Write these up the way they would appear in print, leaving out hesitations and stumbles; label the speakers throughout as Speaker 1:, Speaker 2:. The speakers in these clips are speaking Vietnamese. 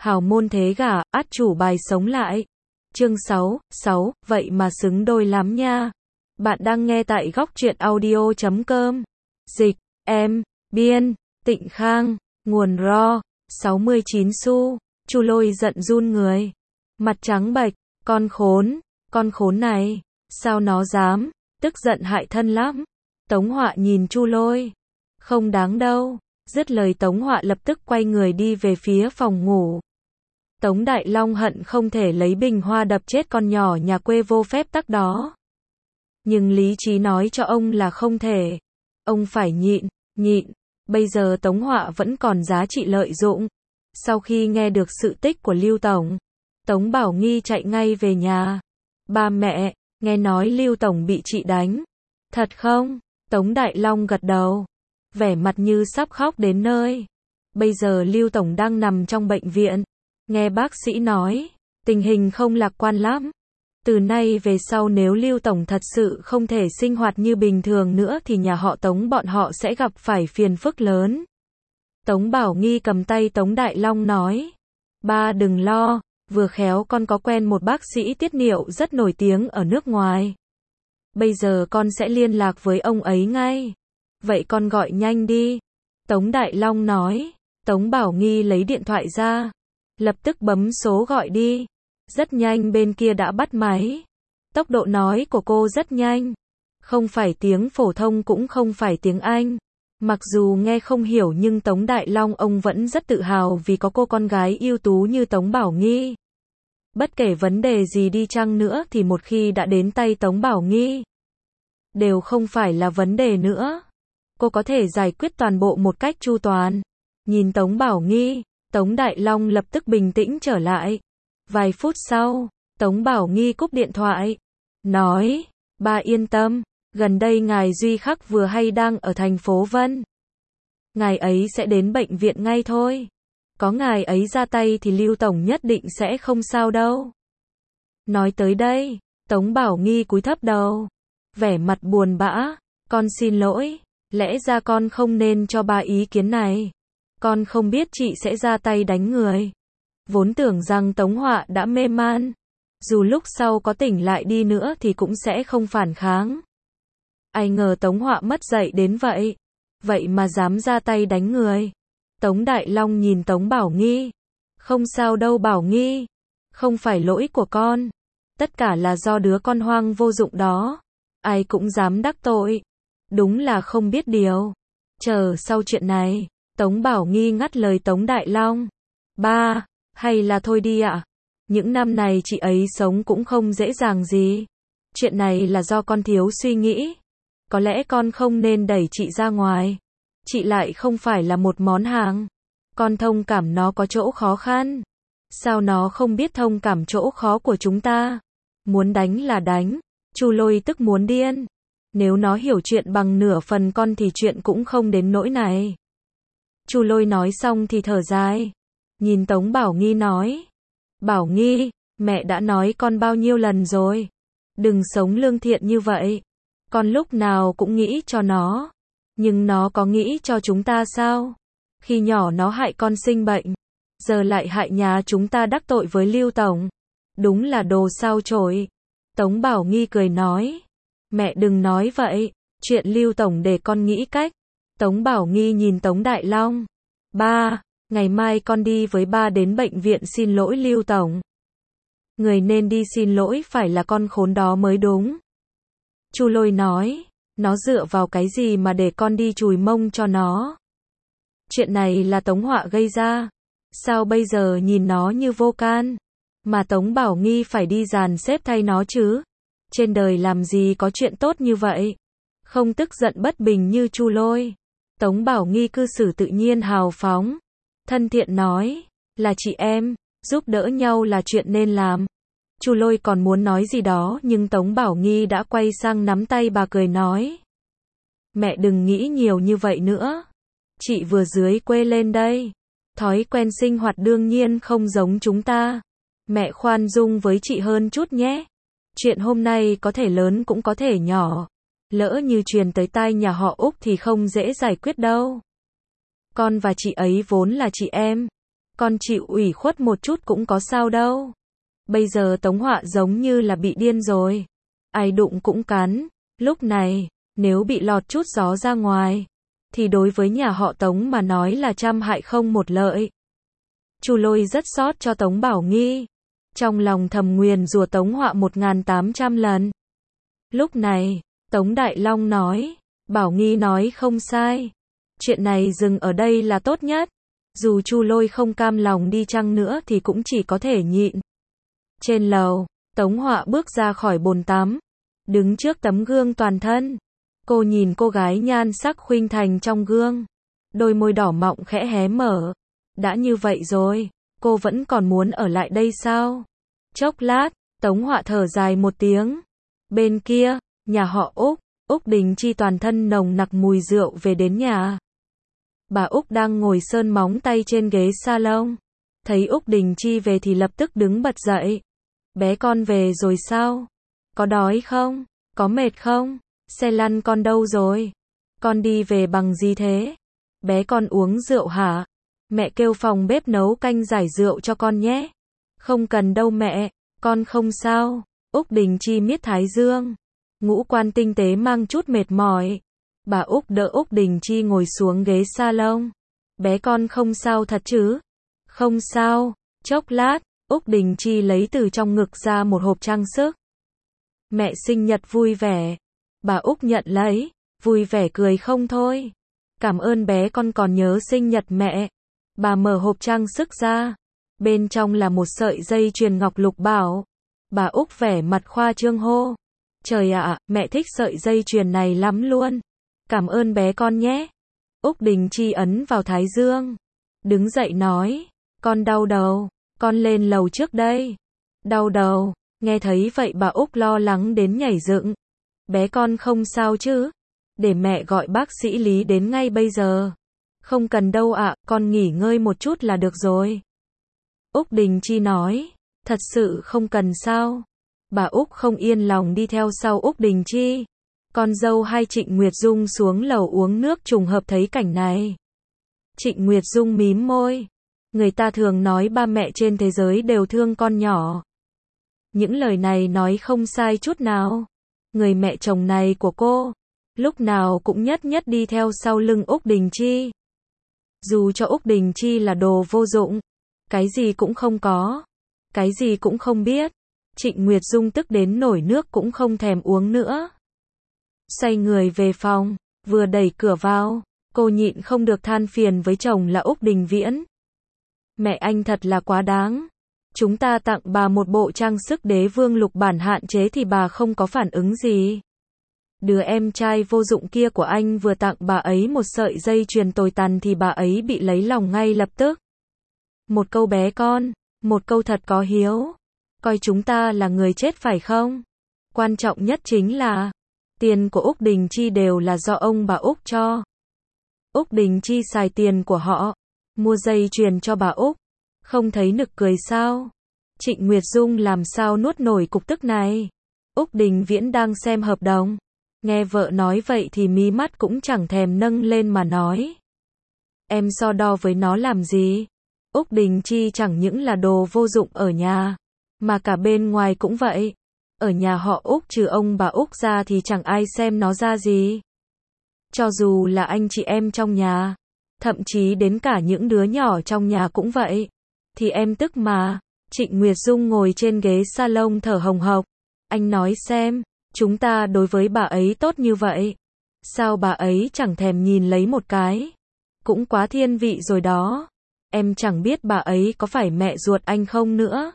Speaker 1: Hào môn thế gả, át chủ bài sống lại. Chương 6, vậy mà xứng đôi lắm nha. Bạn đang nghe tại góc truyện audio.com. Dịch, em, biên, Tịnh Khang, nguồn RAW, 69 xu. Chu Lôi giận run người. Mặt trắng bệch, con khốn này, sao nó dám, tức giận hại thân lắm. Tống Họa nhìn Chu Lôi. Không đáng đâu. Dứt lời Tống Họa lập tức quay người đi về phía phòng ngủ. Tống Đại Long hận không thể lấy bình hoa đập chết con nhỏ nhà quê vô phép tắc đó. Nhưng lý trí nói cho ông là không thể. Ông phải nhịn. Bây giờ Tống Họa vẫn còn giá trị lợi dụng. Sau khi nghe được sự tích của Lưu Tổng, Tống Bảo Nghi chạy ngay về nhà. Ba mẹ, nghe nói Lưu Tổng bị chị đánh. Thật không? Tống Đại Long gật đầu, vẻ mặt như sắp khóc đến nơi. Bây giờ Lưu Tổng đang nằm trong bệnh viện. Nghe bác sĩ nói, tình hình không lạc quan lắm. Từ nay về sau nếu Lưu Tổng thật sự không thể sinh hoạt như bình thường nữa thì nhà họ Tống bọn họ sẽ gặp phải phiền phức lớn. Tống Bảo Nghi cầm tay Tống Đại Long nói. Ba đừng lo, vừa khéo con có quen một bác sĩ tiết niệu rất nổi tiếng ở nước ngoài. Bây giờ con sẽ liên lạc với ông ấy ngay. Vậy con gọi nhanh đi. Tống Đại Long nói. Tống Bảo Nghi lấy điện thoại ra. Lập tức bấm số gọi đi. Rất nhanh bên kia đã bắt máy. Tốc độ nói của cô rất nhanh. Không phải tiếng phổ thông cũng không phải tiếng Anh. Mặc dù nghe không hiểu nhưng Tống Đại Long ông vẫn rất tự hào vì có cô con gái ưu tú như Tống Bảo Nghi. Bất kể vấn đề gì đi chăng nữa thì một khi đã đến tay Tống Bảo Nghi, đều không phải là vấn đề nữa. Cô có thể giải quyết toàn bộ một cách chu toàn. Nhìn Tống Bảo Nghi, Tống Đại Long lập tức bình tĩnh trở lại. Vài phút sau, Tống Bảo Nghi cúp điện thoại. Nói, ba yên tâm, gần đây ngài Duy Khắc vừa hay đang ở thành phố Vân. Ngài ấy sẽ đến bệnh viện ngay thôi. Có ngài ấy ra tay thì Lưu Tổng nhất định sẽ không sao đâu. Nói tới đây, Tống Bảo Nghi cúi thấp đầu, vẻ mặt buồn bã. Con xin lỗi, lẽ ra con không nên cho ba ý kiến này. Con không biết chị sẽ ra tay đánh người. Vốn tưởng rằng Tống Họa đã mê man. Dù lúc sau có tỉnh lại đi nữa thì cũng sẽ không phản kháng. Ai ngờ Tống Họa mất dạy đến vậy. Vậy mà dám ra tay đánh người. Tống Đại Long nhìn Tống Bảo Nghi. Không sao đâu Bảo Nghi. Không phải lỗi của con. Tất cả là do đứa con hoang vô dụng đó. Ai cũng dám đắc tội. Đúng là không biết điều. Chờ sau chuyện này. Tống Bảo Nghi ngắt lời Tống Đại Long. Ba, hay là thôi đi ạ. Những năm này chị ấy sống cũng không dễ dàng gì. Chuyện này là do con thiếu suy nghĩ. Có lẽ con không nên đẩy chị ra ngoài. Chị lại không phải là một món hàng. Con thông cảm nó có chỗ khó khăn. Sao nó không biết thông cảm chỗ khó của chúng ta? Muốn đánh là đánh. Chu Lôi tức muốn điên. Nếu nó hiểu chuyện bằng nửa phần con thì chuyện cũng không đến nỗi này. Chu Lôi nói xong thì thở dài. Nhìn Tống Bảo Nghi nói. Bảo Nghi, mẹ đã nói con bao nhiêu lần rồi. Đừng sống lương thiện như vậy. Con lúc nào cũng nghĩ cho nó. Nhưng nó có nghĩ cho chúng ta sao? Khi nhỏ nó hại con sinh bệnh. Giờ lại hại nhà chúng ta đắc tội với Lưu Tổng. Đúng là đồ sao chổi. Tống Bảo Nghi cười nói. Mẹ đừng nói vậy. Chuyện Lưu Tổng để con nghĩ cách. Tống Bảo Nghi nhìn Tống Đại Long. Ba, ngày mai con đi với ba đến bệnh viện xin lỗi Lưu Tổng. Người nên đi xin lỗi phải là con khốn đó mới đúng. Chu Lôi nói. Nó dựa vào cái gì mà để con đi chùi mông cho nó? Chuyện này là Tống Họa gây ra. Sao bây giờ nhìn nó như vô can? Mà Tống Bảo Nghi phải đi dàn xếp thay nó chứ? Trên đời làm gì có chuyện tốt như vậy? Không tức giận bất bình như Chu Lôi. Tống Bảo Nghi cư xử tự nhiên hào phóng. Thân thiện nói. Là chị em, giúp đỡ nhau là chuyện nên làm. Chu Lôi còn muốn nói gì đó nhưng Tống Bảo Nghi đã quay sang nắm tay bà cười nói. Mẹ đừng nghĩ nhiều như vậy nữa. Chị vừa dưới quê lên đây. Thói quen sinh hoạt đương nhiên không giống chúng ta. Mẹ khoan dung với chị hơn chút nhé. Chuyện hôm nay có thể lớn cũng có thể nhỏ. Lỡ như truyền tới tai nhà họ Úc thì không dễ giải quyết đâu. Con và chị ấy vốn là chị em. con chịu ủy khuất một chút cũng có sao đâu. Bây giờ Tống Họa giống như là bị điên rồi. Ai đụng cũng cắn. Lúc này, nếu bị lọt chút gió ra ngoài, thì đối với nhà họ Tống mà nói là trăm hại không một lợi. Chu Lôi rất xót cho Tống Bảo Nghi. Trong lòng thầm nguyền rủa Tống Họa 1800 lần. Lúc này, Tống Đại Long nói, Bảo Nghi nói không sai. Chuyện này dừng ở đây là tốt nhất. Dù Chu Lôi không cam lòng đi chăng nữa thì cũng chỉ có thể nhịn. Trên lầu, Tống Họa bước ra khỏi bồn tắm, đứng trước tấm gương toàn thân. Cô nhìn cô gái nhan sắc khuynh thành trong gương. Đôi môi đỏ mọng khẽ hé mở. Đã như vậy rồi, cô vẫn còn muốn ở lại đây sao? Chốc lát, Tống Họa thở dài một tiếng. Bên kia, nhà họ Úc Đình Chi toàn thân nồng nặc mùi rượu về đến nhà. Bà Úc đang ngồi sơn móng tay trên ghế salon. Thấy Úc Đình Chi về thì lập tức đứng bật dậy. Bé con về rồi sao? Có đói không? Có mệt không? Xe lăn con đâu rồi? Con đi về bằng gì thế? Bé con uống rượu hả? Mẹ kêu phòng bếp nấu canh giải rượu cho con nhé. Không cần đâu mẹ, con không sao. Úc Đình Chi miết thái dương. Ngũ quan tinh tế mang chút mệt mỏi. Bà Úc đỡ Úc Đình Chi ngồi xuống ghế salon. Bé con không sao thật chứ? Không sao. Chốc lát, Úc Đình Chi lấy từ trong ngực ra một hộp trang sức. Mẹ sinh nhật vui vẻ. Bà Úc nhận lấy, vui vẻ cười không thôi. Cảm ơn bé con còn nhớ sinh nhật mẹ. Bà mở hộp trang sức ra. Bên trong là một sợi dây chuyền ngọc lục bảo. Bà Úc vẻ mặt khoa trương hô. Trời ạ, mẹ thích sợi dây chuyền này lắm luôn. Cảm ơn bé con nhé. Úc Đình Chi ấn vào thái dương. Đứng dậy nói. Con đau đầu. Con lên lầu trước đây. Đau đầu. Nghe thấy vậy bà Úc lo lắng đến nhảy dựng. Bé con không sao chứ? Để mẹ gọi bác sĩ Lý đến ngay bây giờ. Không cần đâu ạ, con nghỉ ngơi một chút là được rồi. Úc Đình Chi nói. Thật sự không cần sao? Bà Úc không yên lòng đi theo sau Úc Đình Chi. Con dâu hai Trịnh Nguyệt Dung xuống lầu uống nước trùng hợp thấy cảnh này. Trịnh Nguyệt Dung mím môi. Người ta thường nói ba mẹ trên thế giới đều thương con nhỏ. Những lời này nói không sai chút nào. Người mẹ chồng này của cô, lúc nào cũng nhất nhất đi theo sau lưng Úc Đình Chi. Dù cho Úc Đình Chi là đồ vô dụng, cái gì cũng không có, cái gì cũng không biết, Trịnh Nguyệt Dung tức đến nổi nước cũng không thèm uống nữa. Xoay người về phòng, vừa đẩy cửa vào, cô nhịn không được than phiền với chồng là Úc Đình Viễn. Mẹ anh thật là quá đáng. Chúng ta tặng bà một bộ trang sức đế vương lục bản hạn chế thì bà không có phản ứng gì. Đứa em trai vô dụng kia của anh vừa tặng bà ấy một sợi dây chuyền tồi tàn thì bà ấy bị lấy lòng ngay lập tức. Một câu bé con, một câu thật có hiếu. Coi chúng ta là người chết phải không? Quan trọng nhất chính là, tiền của Úc Đình Chi đều là do ông bà Úc cho. Úc Đình Chi xài tiền của họ, mua dây chuyền cho bà Úc. Không thấy nực cười sao? Trịnh Nguyệt Dung làm sao nuốt nổi cục tức này? Úc Đình Viễn đang xem hợp đồng. Nghe vợ nói vậy thì mí mắt cũng chẳng thèm nâng lên mà nói. Em so đo với nó làm gì? Úc Đình Chi chẳng những là đồ vô dụng ở nhà, mà cả bên ngoài cũng vậy. Ở nhà họ Úc trừ ông bà Úc ra thì chẳng ai xem nó ra gì. Cho dù là anh chị em trong nhà, thậm chí đến cả những đứa nhỏ trong nhà cũng vậy. Thì em tức mà. Trịnh Nguyệt Dung ngồi trên ghế salon thở hồng hộc. Anh nói xem, chúng ta đối với bà ấy tốt như vậy. Sao bà ấy chẳng thèm nhìn lấy một cái? Cũng quá thiên vị rồi đó. Em chẳng biết bà ấy có phải mẹ ruột anh không nữa.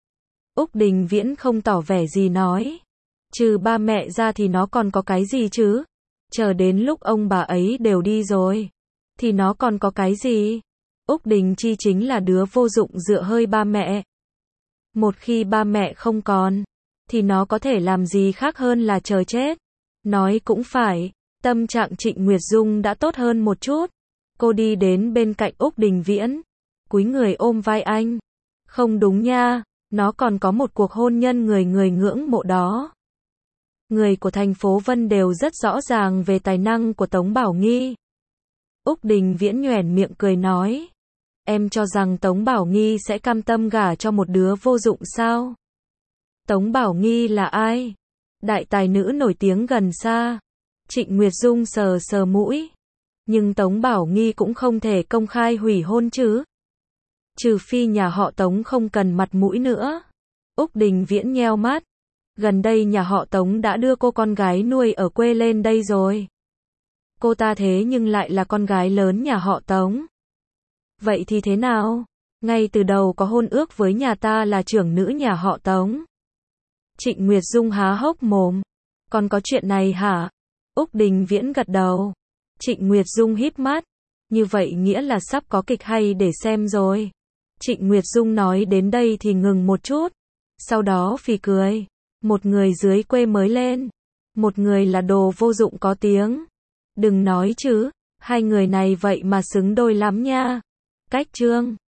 Speaker 1: Úc Đình Viễn không tỏ vẻ gì nói. Trừ ba mẹ ra thì nó còn có cái gì chứ? Chờ đến lúc ông bà ấy đều đi rồi, thì nó còn có cái gì? Úc Đình Chi chính là đứa vô dụng dựa hơi ba mẹ. Một khi ba mẹ không còn, thì nó có thể làm gì khác hơn là chờ chết. Nói cũng phải, tâm trạng Trịnh Nguyệt Dung đã tốt hơn một chút. Cô đi đến bên cạnh Úc Đình Viễn, cúi người ôm vai anh. Không đúng nha, nó còn có một cuộc hôn nhân người người ngưỡng mộ đó. Người của thành phố Vân đều rất rõ ràng về tài năng của Tống Bảo Nghi. Úc Đình Viễn nhoẻn miệng cười nói. Em cho rằng Tống Bảo Nghi sẽ cam tâm gả cho một đứa vô dụng sao? Tống Bảo Nghi là ai? Đại tài nữ nổi tiếng gần xa. Trịnh Nguyệt Dung sờ sờ mũi. Nhưng Tống Bảo Nghi cũng không thể công khai hủy hôn chứ. Trừ phi nhà họ Tống không cần mặt mũi nữa. Úc Đình Viễn nheo mắt. Gần đây nhà họ Tống đã đưa cô con gái nuôi ở quê lên đây rồi. Cô ta thế nhưng lại là con gái lớn nhà họ Tống. Vậy thì thế nào? Ngay từ đầu có hôn ước với nhà ta là trưởng nữ nhà họ Tống. Trịnh Nguyệt Dung há hốc mồm. Còn có chuyện này hả? Úc Đình Viễn gật đầu. Trịnh Nguyệt Dung híp mắt. Như vậy nghĩa là sắp có kịch hay để xem rồi. Trịnh Nguyệt Dung nói đến đây thì ngừng một chút. Sau đó phì cười. Một người dưới quê mới lên. Một người là đồ vô dụng có tiếng. Đừng nói chứ. Hai người này vậy mà xứng đôi lắm nha. Cách chương